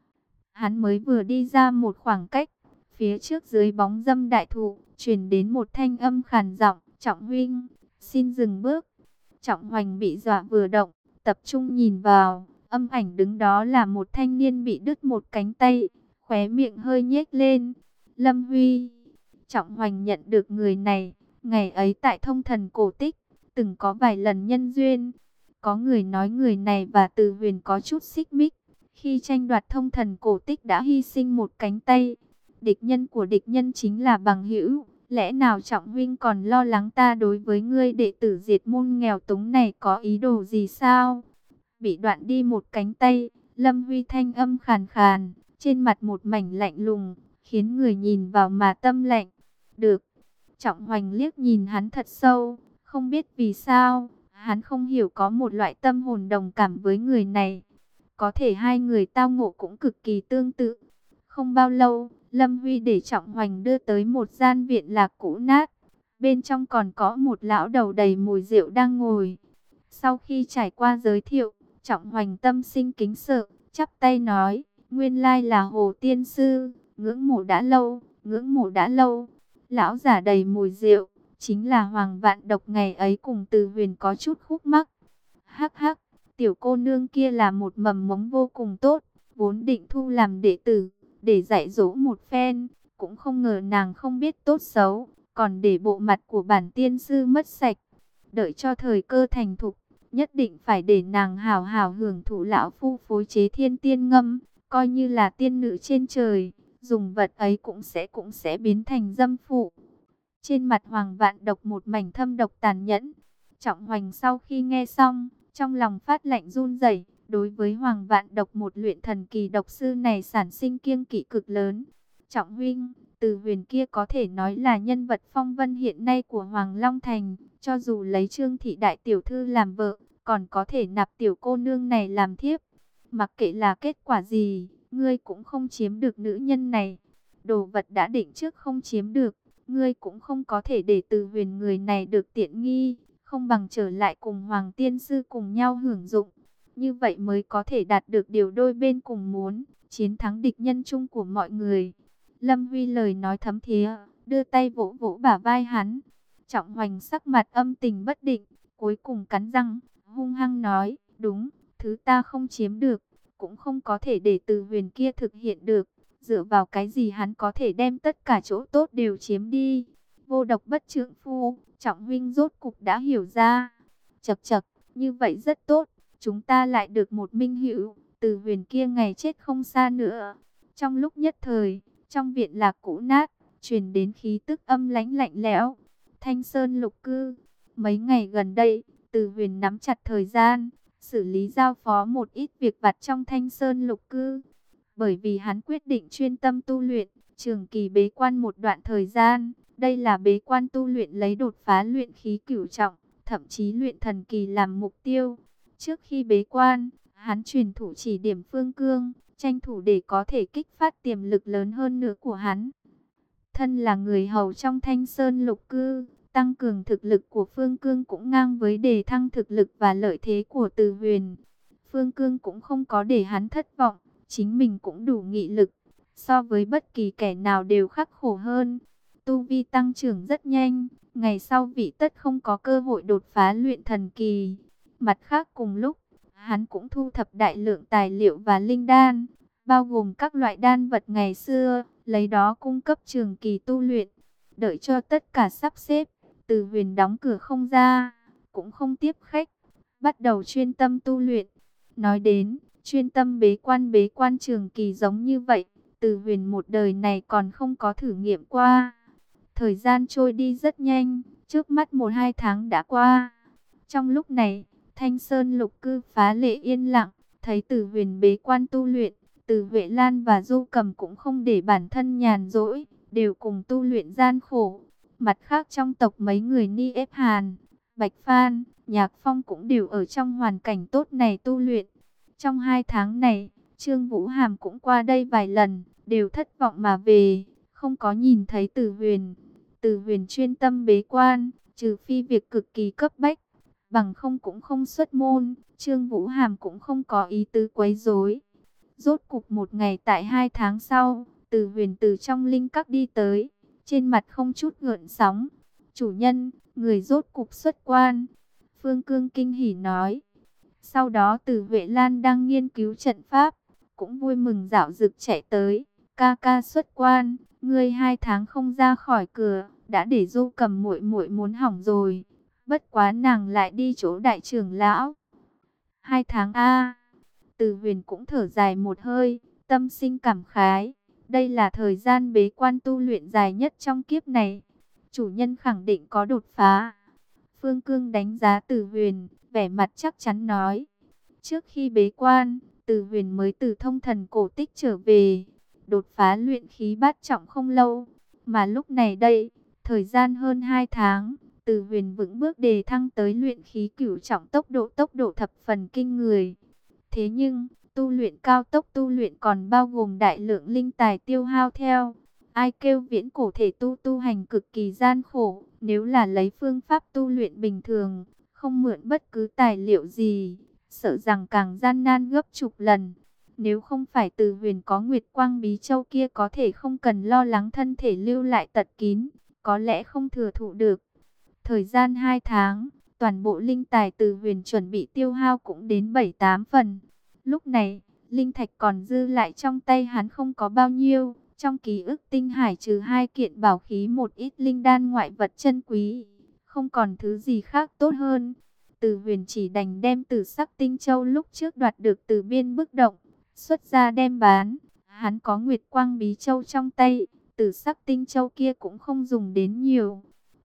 Hắn mới vừa đi ra một khoảng cách, phía trước dưới bóng dâm đại thụ, truyền đến một thanh âm khàn giọng, Trọng huynh, xin dừng bước. Trọng Hoành bị dọa vừa động, tập trung nhìn vào, âm ảnh đứng đó là một thanh niên bị đứt một cánh tay, khóe miệng hơi nhếch lên. Lâm Huy. Trọng Hoành nhận được người này, ngày ấy tại Thông Thần Cổ Tích, từng có vài lần nhân duyên. Có người nói người này và Từ Huyền có chút xích mích, khi tranh đoạt Thông Thần Cổ Tích đã hy sinh một cánh tay. Địch nhân của địch nhân chính là bằng hữu, lẽ nào Trọng huynh còn lo lắng ta đối với ngươi đệ tử diệt môn nghèo túng này có ý đồ gì sao? Bị đoạn đi một cánh tay, Lâm Huy thanh âm khàn khàn, trên mặt một mảnh lạnh lùng, khiến người nhìn vào mà tâm lạnh. Được. Trọng Hoành liếc nhìn hắn thật sâu, không biết vì sao, hắn không hiểu có một loại tâm hồn đồng cảm với người này. Có thể hai người tao ngộ cũng cực kỳ tương tự. Không bao lâu, Lâm Huy để Trọng Hoành đưa tới một gian viện lạc cũ nát. Bên trong còn có một lão đầu đầy mùi rượu đang ngồi. Sau khi trải qua giới thiệu, Trọng Hoành tâm sinh kính sợ, chắp tay nói, nguyên lai là Hồ Tiên Sư, ngưỡng mộ đã lâu, ngưỡng mộ đã lâu. Lão giả đầy mùi rượu, chính là Hoàng Vạn Độc ngày ấy cùng Từ Huyền có chút khúc mắc. Hắc hắc, tiểu cô nương kia là một mầm mống vô cùng tốt, vốn định thu làm đệ tử, để dạy dỗ một phen, cũng không ngờ nàng không biết tốt xấu, còn để bộ mặt của bản tiên sư mất sạch. Đợi cho thời cơ thành thục, nhất định phải để nàng hào hào hưởng thụ lão phu phối chế thiên tiên ngâm, coi như là tiên nữ trên trời, dùng vật ấy cũng sẽ cũng sẽ biến thành dâm phụ. Trên mặt Hoàng Vạn Độc một mảnh thâm độc tàn nhẫn. Trọng Hoành sau khi nghe xong, trong lòng phát lạnh run rẩy, đối với Hoàng Vạn Độc một luyện thần kỳ độc sư này sản sinh kiêng kỵ cực lớn. Trọng huynh, Từ Huyền kia có thể nói là nhân vật phong vân hiện nay của Hoàng Long Thành, cho dù lấy Trương thị đại tiểu thư làm vợ, còn có thể nạp tiểu cô nương này làm thiếp. Mặc kệ là kết quả gì, ngươi cũng không chiếm được nữ nhân này. Đồ vật đã định trước không chiếm được, ngươi cũng không có thể để Từ Huyền người này được tiện nghi, không bằng trở lại cùng Hoàng Tiên Sư cùng nhau hưởng dụng. Như vậy mới có thể đạt được điều đôi bên cùng muốn, chiến thắng địch nhân chung của mọi người. Lâm Huy lời nói thấm thía, đưa tay vỗ vỗ bả vai hắn. Trọng Hoành sắc mặt âm tình bất định, cuối cùng cắn răng, hung hăng nói, đúng, thứ ta không chiếm được, cũng không có thể để Từ Huyền kia thực hiện được. Dựa vào cái gì hắn có thể đem tất cả chỗ tốt đều chiếm đi? Vô độc bất trượng phu, Trọng huynh rốt cục đã hiểu ra. Chậc chậc, như vậy rất tốt, chúng ta lại được một minh hữu, Từ Huyền kia ngày chết không xa nữa. Trong lúc nhất thời, trong viện lạc cũ nát, truyền đến khí tức âm lãnh lạnh lẽo. Thanh Sơn Lục Cư, mấy ngày gần đây, Từ Huyền nắm chặt thời gian, xử lý giao phó một ít việc vặt trong Thanh Sơn Lục Cư. Bởi vì hắn quyết định chuyên tâm tu luyện, trường kỳ bế quan một đoạn thời gian. Đây là bế quan tu luyện lấy đột phá luyện khí cửu trọng, thậm chí luyện thần kỳ làm mục tiêu. Trước khi bế quan, hắn truyền thụ chỉ điểm Phương Cương, tranh thủ để có thể kích phát tiềm lực lớn hơn nữa của hắn. Thân là người hầu trong Thanh Sơn Lục Cư, tăng cường thực lực của Phương Cương cũng ngang với đề thăng thực lực và lợi thế của Từ Huyền. Phương Cương cũng không có để hắn thất vọng, chính mình cũng đủ nghị lực, so với bất kỳ kẻ nào đều khắc khổ hơn. Tu vi tăng trưởng rất nhanh, ngày sau vị tất không có cơ hội đột phá luyện thần kỳ. Mặt khác cùng lúc, hắn cũng thu thập đại lượng tài liệu và linh đan, bao gồm các loại đan vật ngày xưa, lấy đó cung cấp trường kỳ tu luyện. Đợi cho tất cả sắp xếp, Từ Huyền đóng cửa không ra, cũng không tiếp khách, bắt đầu chuyên tâm tu luyện. Nói đến, chuyên tâm bế quan bế quan trường kỳ giống như vậy, Từ Huyền một đời này còn không có thử nghiệm qua. Thời gian trôi đi rất nhanh, trước mắt một hai tháng đã qua. Trong lúc này, Thanh Sơn Lục Cư phá lệ yên lặng, thấy Từ Huyền bế quan tu luyện, Từ Huệ Lan và Du Cầm cũng không để bản thân nhàn rỗi, đều cùng tu luyện gian khổ. Mặt khác trong tộc mấy người Ni Ép Hàn, Bạch Phan, Nhạc Phong cũng đều ở trong hoàn cảnh tốt này tu luyện. Trong hai tháng này, Trương Vũ Hàm cũng qua đây vài lần, đều thất vọng mà về, không có nhìn thấy Từ Huyền. Từ Huyền chuyên tâm bế quan, trừ phi việc cực kỳ cấp bách, bằng không cũng không xuất môn. Trương Vũ Hàm cũng không có ý tứ quấy rối. Rốt cục một ngày tại hai tháng sau, Từ Huyền từ trong linh các đi tới, trên mặt không chút gợn sóng. Chủ nhân, người rốt cục xuất quan. Phương Cương kinh hỉ nói. Sau đó Từ Huệ Lan đang nghiên cứu trận pháp, cũng vui mừng dạo dực chạy tới. Ca ca xuất quan, ngươi hai tháng không ra khỏi cửa, đã để Du Cầm muội muội muốn hỏng rồi. Bất quá nàng lại đi chỗ đại trưởng lão. Hai tháng a. Từ Huyền cũng thở dài một hơi, tâm sinh cảm khái. Đây là thời gian bế quan tu luyện dài nhất trong kiếp này. Chủ nhân khẳng định có đột phá. Phương Cương đánh giá Từ Huyền, vẻ mặt chắc chắn nói. Trước khi bế quan, Từ Huyền mới từ thông thần cổ tích trở về, đột phá luyện khí bát trọng không lâu. Mà lúc này đây, thời gian hơn hai tháng, Từ Huyền vững bước đề thăng tới luyện khí cửu trọng, tốc độ tốc độ thập phần kinh người. Thế nhưng, tu luyện cao tốc tu luyện còn bao gồm đại lượng linh tài tiêu hao theo. Ai kêu viễn cổ thể tu tu hành cực kỳ gian khổ, nếu là lấy phương pháp tu luyện bình thường, không mượn bất cứ tài liệu gì, sợ rằng càng gian nan gấp chục lần. Nếu không phải Từ Huyền có Nguyệt Quang Bí Châu kia có thể không cần lo lắng thân thể lưu lại tật kín, có lẽ không thừa thụ được. Thời gian hai tháng, toàn bộ linh tài Từ Huyền chuẩn bị tiêu hao cũng đến bảy tám phần. Lúc này, linh thạch còn dư lại trong tay hắn không có bao nhiêu. Trong ký ức tinh hải trừ hai kiện bảo khí một ít linh đan ngoại vật chân quý, không còn thứ gì khác tốt hơn. Từ Huyền chỉ đành đem Tử Sắc Tinh Châu lúc trước đoạt được từ biên bức động, xuất ra đem bán. Hắn có Nguyệt Quang Bí Châu trong tay, Tử Sắc Tinh Châu kia cũng không dùng đến nhiều.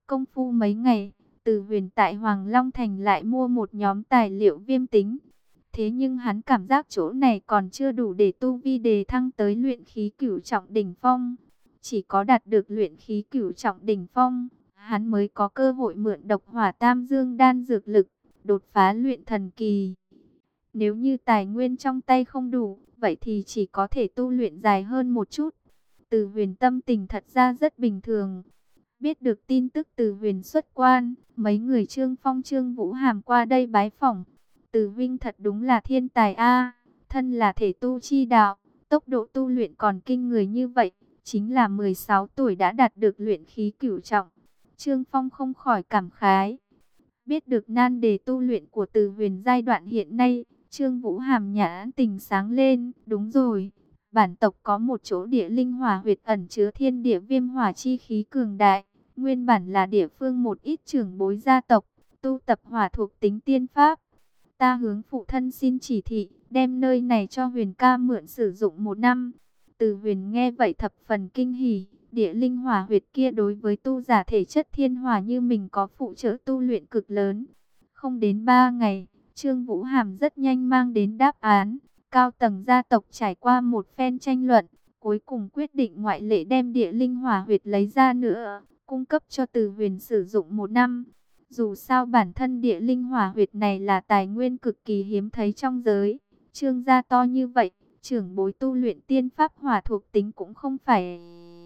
Công phu mấy ngày, Từ Huyền tại Hoàng Long Thành lại mua một nhóm tài liệu viêm tính. Thế nhưng hắn cảm giác chỗ này còn chưa đủ để tu vi đề thăng tới luyện khí cửu trọng đỉnh phong. Chỉ có đạt được luyện khí cửu trọng đỉnh phong, hắn mới có cơ hội mượn độc hỏa tam dương đan dược lực, đột phá luyện thần kỳ. Nếu như tài nguyên trong tay không đủ, vậy thì chỉ có thể tu luyện dài hơn một chút. Từ Huyền tâm tình thật ra rất bình thường. Biết được tin tức Từ Huyền xuất quan, mấy người Trương Phong Trương Vũ Hàm qua đây bái phỏng. Từ huynh thật đúng là thiên tài a, thân là thể tu chi đạo, tốc độ tu luyện còn kinh người như vậy, chính là mười sáu tuổi đã đạt được luyện khí cửu trọng. Trương Phong không khỏi cảm khái. Biết được nan đề tu luyện của Từ Huyền giai đoạn hiện nay, Trương Vũ Hàm nhãn tình sáng lên, đúng rồi, bản tộc có một chỗ địa linh hỏa huyệt ẩn chứa thiên địa viêm hỏa chi khí cường đại, nguyên bản là địa phương một ít trưởng bối gia tộc, tu tập hỏa thuộc tính tiên pháp. Ta hướng phụ thân xin chỉ thị, đem nơi này cho Huyền ca mượn sử dụng một năm. Từ Huyền nghe vậy thập phần kinh hỉ, địa linh hỏa huyệt kia đối với tu giả thể chất thiên hỏa như mình có phụ trợ tu luyện cực lớn. Không đến ba ngày, Trương Vũ Hàm rất nhanh mang đến đáp án. Cao tầng gia tộc trải qua một phen tranh luận, cuối cùng quyết định ngoại lệ đem địa linh hỏa huyệt lấy ra nữa, cung cấp cho Từ Huyền sử dụng một năm. Dù sao bản thân địa linh hỏa huyệt này là tài nguyên cực kỳ hiếm thấy trong giới. Trương gia to như vậy, trưởng bối tu luyện tiên pháp hỏa thuộc tính cũng không phải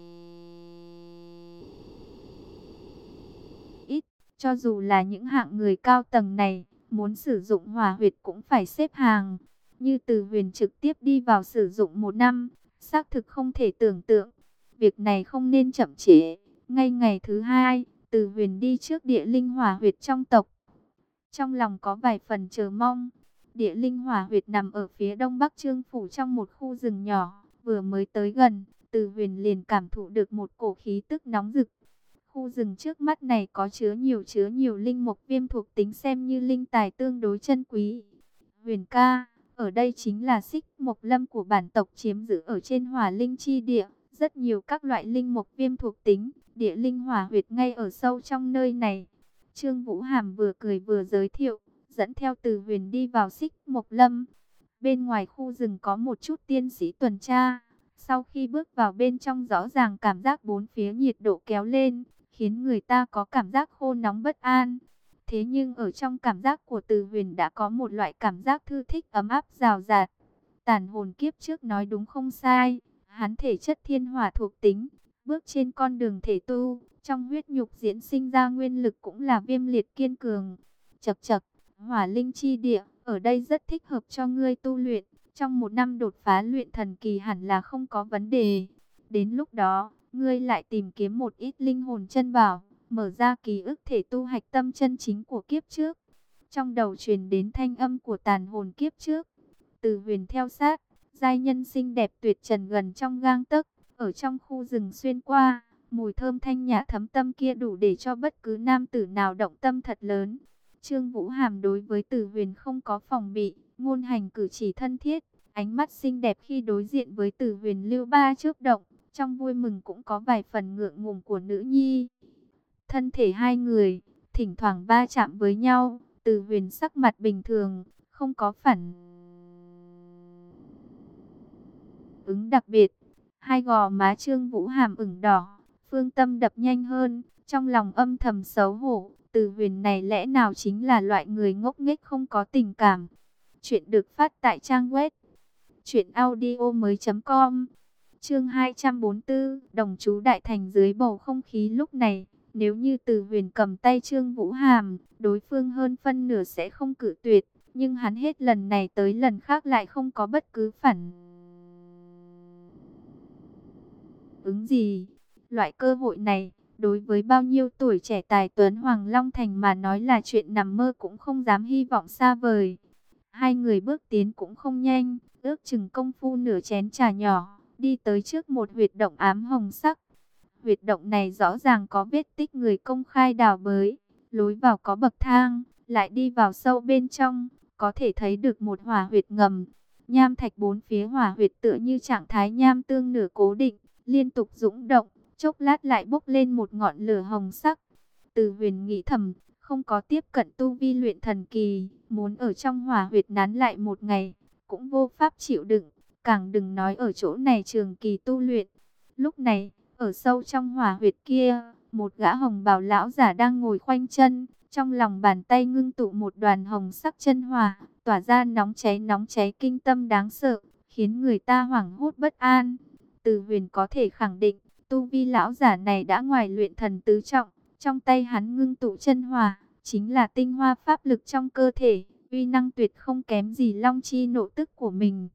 ít. Cho dù là những hạng người cao tầng này, muốn sử dụng hỏa huyệt cũng phải xếp hàng. Như Từ Huyền trực tiếp đi vào sử dụng một năm, xác thực không thể tưởng tượng. Việc này không nên chậm trễ. Ngay ngày thứ hai, Từ Huyền đi trước địa linh hỏa huyệt trong tộc. Trong lòng có vài phần chờ mong. Địa linh hỏa huyệt nằm ở phía đông bắc Trương phủ trong một khu rừng nhỏ. Vừa mới tới gần, Từ Huyền liền cảm thụ được một cổ khí tức nóng rực. Khu rừng trước mắt này có chứa nhiều chứa nhiều linh mộc viêm thuộc tính xem như linh tài tương đối chân quý. Huyền ca, ở đây chính là xích mộc lâm của bản tộc chiếm giữ ở trên hỏa linh chi địa. Rất nhiều các loại linh mộc viêm thuộc tính, địa linh hỏa huyệt ngay ở sâu trong nơi này. Trương Vũ Hàm vừa cười vừa giới thiệu, dẫn theo Từ Huyền đi vào xích mộc lâm. Bên ngoài khu rừng có một chút tiên sĩ tuần tra. Sau khi bước vào bên trong rõ ràng cảm giác bốn phía nhiệt độ kéo lên, khiến người ta có cảm giác khô nóng bất an. Thế nhưng ở trong cảm giác của Từ Huyền đã có một loại cảm giác thư thích ấm áp rào rạt. Tàn hồn kiếp trước nói đúng không sai, hắn thể chất thiên hỏa thuộc tính, bước trên con đường thể tu, trong huyết nhục diễn sinh ra nguyên lực cũng là viêm liệt kiên cường. Chậc chậc, hỏa linh chi địa, ở đây rất thích hợp cho ngươi tu luyện, trong một năm đột phá luyện thần kỳ hẳn là không có vấn đề. Đến lúc đó, ngươi lại tìm kiếm một ít linh hồn chân bảo, mở ra ký ức thể tu hạch tâm chân chính của kiếp trước. Trong đầu truyền đến thanh âm của tàn hồn kiếp trước. Từ Huyền theo sát, giai nhân xinh đẹp tuyệt trần gần trong gang tấc, ở trong khu rừng xuyên qua, mùi thơm thanh nhã thấm tâm kia đủ để cho bất cứ nam tử nào động tâm thật lớn. Trương Vũ Hàm đối với Từ Huyền không có phòng bị, ngôn hành cử chỉ thân thiết, ánh mắt xinh đẹp khi đối diện với Từ Huyền lưu ba chớp động, trong vui mừng cũng có vài phần ngượng ngùng của nữ nhi. Thân thể hai người thỉnh thoảng va chạm với nhau, Từ Huyền sắc mặt bình thường, không có phản ứng đặc biệt. Hai gò má Trương Vũ Hàm ửng đỏ, phương tâm đập nhanh hơn, trong lòng âm thầm xấu hổ. Từ Huyền này lẽ nào chính là loại người ngốc nghếch không có tình cảm. Chuyện được phát tại trang web truyện audio mới chấm com. Chương hai trăm bốn mươi tư, đồng chú đại thành. Dưới bầu không khí lúc này, nếu như Từ Huyền cầm tay Trương Vũ Hàm, đối phương hơn phân nửa sẽ không cự tuyệt, nhưng hắn hết lần này tới lần khác lại không có bất cứ phản ứng gì. Loại cơ hội này, đối với bao nhiêu tuổi trẻ tài tuấn Hoàng Long Thành mà nói là chuyện nằm mơ cũng không dám hy vọng xa vời. Hai người bước tiến cũng không nhanh, ước chừng công phu nửa chén trà nhỏ, đi tới trước một huyệt động ám hồng sắc. Huyệt động này rõ ràng có vết tích người công khai đào bới, lối vào có bậc thang, lại đi vào sâu bên trong, có thể thấy được một hỏa huyệt ngầm. Nham thạch bốn phía hỏa huyệt tựa như trạng thái nham tương nửa cố định, liên tục dũng động, chốc lát lại bốc lên một ngọn lửa hồng sắc. Từ Huyền nghĩ thầm, không có tiếp cận tu vi luyện thần kỳ, muốn ở trong hỏa huyệt nán lại một ngày, cũng vô pháp chịu đựng, càng đừng nói ở chỗ này trường kỳ tu luyện. Lúc này, ở sâu trong hỏa huyệt kia, một gã hồng bào lão giả đang ngồi khoanh chân, trong lòng bàn tay ngưng tụ một đoàn hồng sắc chân hỏa, tỏa ra nóng cháy nóng cháy kinh tâm đáng sợ, khiến người ta hoảng hốt bất an. Từ Huyền có thể khẳng định, tu vi lão giả này đã ngoài luyện thần tứ trọng, trong tay hắn ngưng tụ chân hỏa, chính là tinh hoa pháp lực trong cơ thể, uy năng tuyệt không kém gì long chi nộ tức của mình.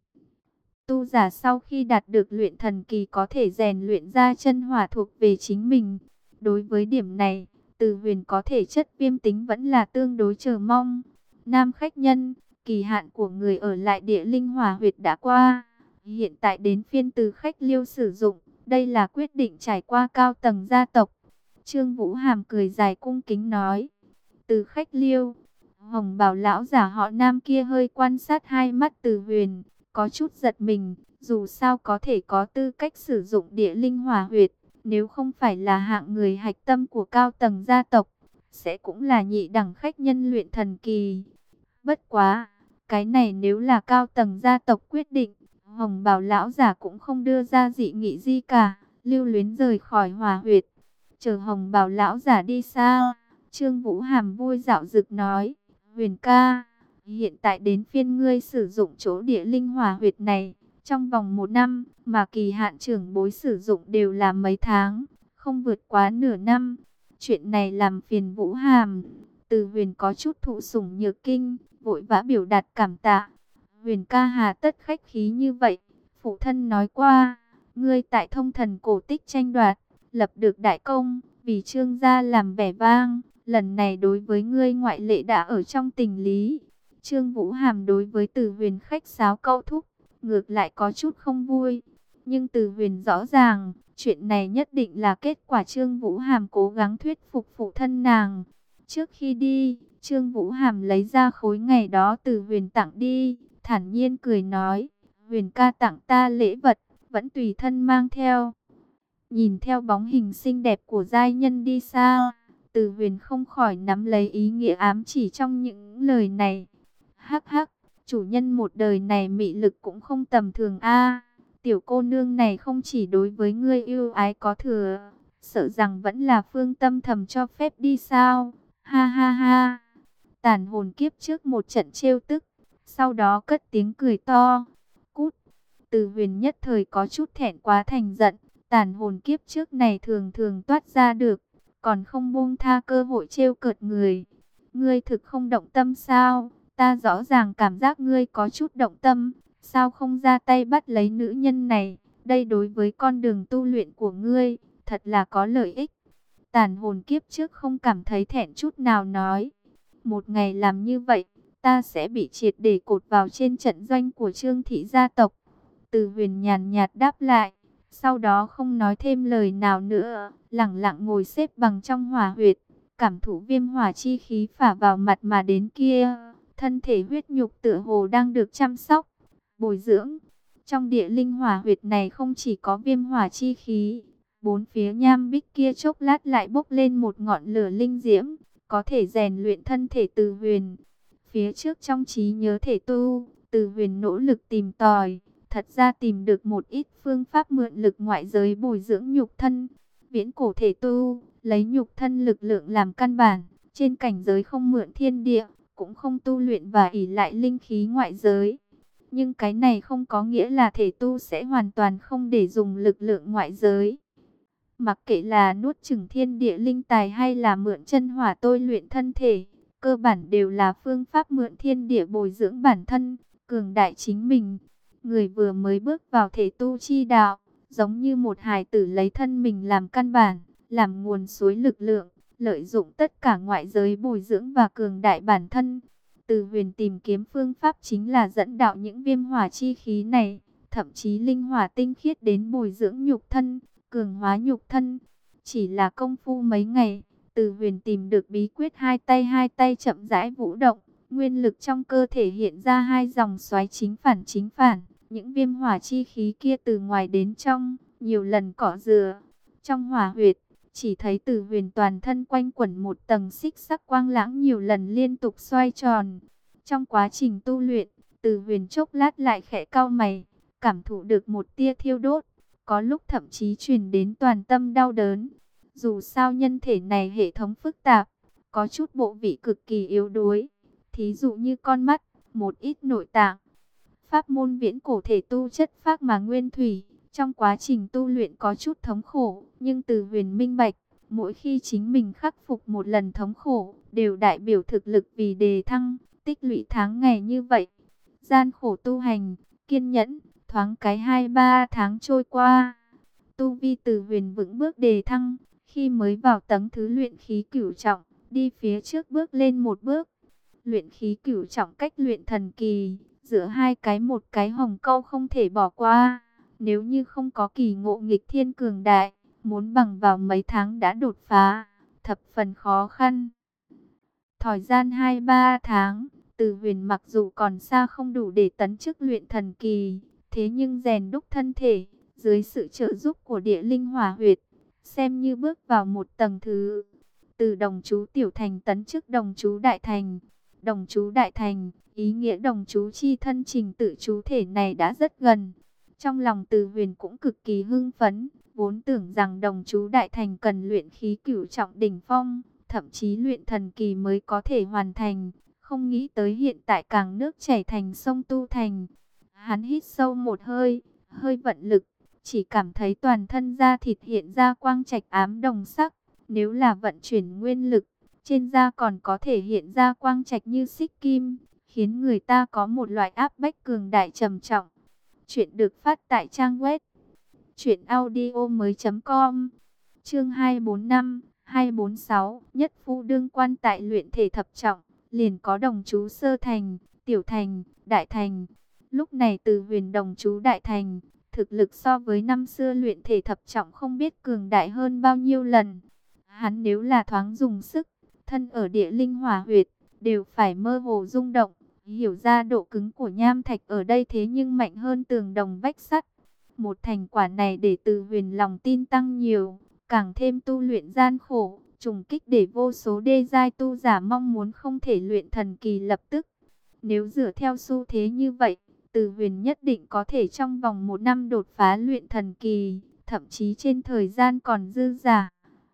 Tu giả sau khi đạt được luyện thần kỳ có thể rèn luyện ra chân hỏa thuộc về chính mình. Đối với điểm này, Từ Huyền có thể chất viêm tính vẫn là tương đối chờ mong. Nam khách nhân, kỳ hạn của người ở lại địa linh hỏa huyệt đã qua. Hiện tại đến phiên Từ khách Liêu sử dụng, đây là quyết định trải qua cao tầng gia tộc. Trương Vũ Hàm cười dài cung kính nói. Từ khách Liêu, hồng bào lão giả họ Nam kia hơi quan sát hai mắt Từ Huyền, có chút giật mình, dù sao có thể có tư cách sử dụng địa linh hỏa huyệt, nếu không phải là hạng người hạch tâm của cao tầng gia tộc, sẽ cũng là nhị đẳng khách nhân luyện thần kỳ. Bất quá, cái này nếu là cao tầng gia tộc quyết định, hồng bào lão giả cũng không đưa ra dị nghị gì cả, lưu luyến rời khỏi hỏa huyệt. Chờ hồng bào lão giả đi xa, Trương Vũ Hàm vui dạo dực nói, Huyền ca, hiện tại đến phiên ngươi sử dụng chỗ địa linh hỏa huyệt này, trong vòng một năm, mà kỳ hạn trưởng bối sử dụng đều là mấy tháng, không vượt quá nửa năm. Chuyện này làm phiền Vũ Hàm. Từ Huyền có chút thụ sủng nhược kinh, vội vã biểu đạt cảm tạ. Huyền ca hà tất khách khí như vậy, phụ thân nói qua, ngươi tại thông thần cổ tích tranh đoạt, lập được đại công, vì Trương gia làm vẻ vang, lần này đối với ngươi ngoại lệ đã ở trong tình lý. Trương Vũ Hàm đối với Từ Huyền khách sáo câu thúc, ngược lại có chút không vui. Nhưng Từ Huyền rõ ràng, chuyện này nhất định là kết quả Trương Vũ Hàm cố gắng thuyết phục phụ thân nàng. Trước khi đi, Trương Vũ Hàm lấy ra khối ngày đó Từ Huyền tặng đi, thản nhiên cười nói, Huyền ca tặng ta lễ vật, vẫn tùy thân mang theo. Nhìn theo bóng hình xinh đẹp của giai nhân đi xa, Từ Huyền không khỏi nắm lấy ý nghĩa ám chỉ trong những lời này. Hắc hắc, chủ nhân một đời này mị lực cũng không tầm thường a. Tiểu cô nương này không chỉ đối với ngươi yêu ái có thừa, sợ rằng vẫn là phương tâm thầm cho phép đi sao? Ha ha ha. Tàn hồn kiếp trước một trận trêu tức, sau đó cất tiếng cười to. Cút. Từ Huyền nhất thời có chút thẹn quá thành giận, tàn hồn kiếp trước này thường thường toát ra được, còn không buông tha cơ hội trêu cợt người. Ngươi thực không động tâm sao? Ta rõ ràng cảm giác ngươi có chút động tâm, sao không ra tay bắt lấy nữ nhân này? Đây đối với con đường tu luyện của ngươi, thật là có lợi ích. Tàn hồn kiếp trước không cảm thấy thẹn chút nào nói. Một ngày làm như vậy, ta sẽ bị triệt để cột vào trên trận doanh của Trương thị gia tộc. Từ Huyền nhàn nhạt đáp lại, sau đó không nói thêm lời nào nữa, lẳng lặng ngồi xếp bằng trong hỏa huyệt, cảm thụ viêm hỏa chi khí phả vào mặt mà đến kia. Thân thể huyết nhục tựa hồ đang được chăm sóc, bồi dưỡng. Trong địa linh hỏa huyệt này không chỉ có viêm hỏa chi khí, bốn phía nham bích kia chốc lát lại bốc lên một ngọn lửa linh diễm, có thể rèn luyện thân thể Từ Huyền. Phía trước trong trí nhớ thể tu, Từ Huyền nỗ lực tìm tòi, thật ra tìm được một ít phương pháp mượn lực ngoại giới bồi dưỡng nhục thân. Viễn cổ thể tu, lấy nhục thân lực lượng làm căn bản, trên cảnh giới không mượn thiên địa, cũng không tu luyện và ỷ lại linh khí ngoại giới. Nhưng cái này không có nghĩa là thể tu sẽ hoàn toàn không để dùng lực lượng ngoại giới. Mặc kệ là nuốt chửng thiên địa linh tài hay là mượn chân hỏa tôi luyện thân thể, cơ bản đều là phương pháp mượn thiên địa bồi dưỡng bản thân, cường đại chính mình. Người vừa mới bước vào thể tu chi đạo, giống như một hài tử lấy thân mình làm căn bản, làm nguồn suối lực lượng, lợi dụng tất cả ngoại giới bồi dưỡng và cường đại bản thân. Từ Huyền tìm kiếm phương pháp chính là dẫn đạo những viêm hỏa chi khí này, thậm chí linh hỏa tinh khiết đến bồi dưỡng nhục thân, cường hóa nhục thân. Chỉ là công phu mấy ngày, Từ Huyền tìm được bí quyết hai tay hai tay chậm rãi vũ động, nguyên lực trong cơ thể hiện ra hai dòng xoáy chính phản chính phản, những viêm hỏa chi khí kia từ ngoài đến trong, nhiều lần cọ rửa. Trong hỏa huyệt, chỉ thấy Từ Huyền toàn thân quanh quẩn một tầng xích sắc quang lãng nhiều lần liên tục xoay tròn. Trong quá trình tu luyện, Từ Huyền chốc lát lại khẽ cau mày, cảm thụ được một tia thiêu đốt, có lúc thậm chí truyền đến toàn tâm đau đớn. Dù sao nhân thể này hệ thống phức tạp, có chút bộ vị cực kỳ yếu đuối, thí dụ như con mắt, một ít nội tạng. Pháp môn viễn cổ thể tu chất phác mà nguyên thủy, trong quá trình tu luyện có chút thống khổ, nhưng Từ Huyền minh bạch, mỗi khi chính mình khắc phục một lần thống khổ, đều đại biểu thực lực vì đề thăng, tích lũy tháng ngày như vậy. Gian khổ tu hành, kiên nhẫn, thoáng cái hai ba tháng trôi qua, tu vi Từ Huyền vững bước đề thăng, khi mới vào tầng thứ luyện khí cửu trọng, đi phía trước bước lên một bước. Luyện khí cửu trọng cách luyện thần kỳ, giữa hai cái một cái hồng câu không thể bỏ qua. Nếu như không có kỳ ngộ nghịch thiên cường đại, muốn bằng vào mấy tháng đã đột phá, thập phần khó khăn. Thời gian hai ba tháng, Từ Huyền mặc dù còn xa không đủ để tấn chức luyện thần kỳ, thế nhưng rèn đúc thân thể, dưới sự trợ giúp của địa linh hỏa huyệt, xem như bước vào một tầng thứ. Từ đồng chú tiểu thành tấn chức đồng chú đại thành. Đồng chú đại thành, ý nghĩa đồng chú chi thân trình tự chú thể này đã rất gần. Trong lòng Từ Huyền cũng cực kỳ hưng phấn, vốn tưởng rằng đồng chú đại thành cần luyện khí cửu trọng đỉnh phong, thậm chí luyện thần kỳ mới có thể hoàn thành, không nghĩ tới hiện tại càng nước chảy thành sông tu thành. Hắn hít sâu một hơi, hơi vận lực, chỉ cảm thấy toàn thân da thịt hiện ra quang trạch ám đồng sắc, nếu là vận chuyển nguyên lực, trên da còn có thể hiện ra quang trạch như xích kim, khiến người ta có một loại áp bách cường đại trầm trọng. Chuyện được phát tại trang web truyện audio mới chấm com. Chương hai bốn năm, hai bốn sáu, nhất phu đương quan tại luyện thể thập trọng, liền có đồng chú sơ thành, tiểu thành, đại thành. Lúc này Từ Huyền đồng chú đại thành, thực lực so với năm xưa luyện thể thập trọng không biết cường đại hơn bao nhiêu lần. Hắn nếu là thoáng dùng sức, thân ở địa linh hỏa huyệt, đều phải mơ hồ rung động, hiểu ra độ cứng của nham thạch ở đây thế nhưng mạnh hơn tường đồng vách sắt. Một thành quả này để Từ Huyền lòng tin tăng nhiều, càng thêm tu luyện gian khổ, trùng kích để vô số đê giai tu giả mong muốn không thể luyện thần kỳ lập tức. Nếu dựa theo xu thế như vậy, Từ Huyền nhất định có thể trong vòng một năm đột phá luyện thần kỳ, thậm chí trên thời gian còn dư dả.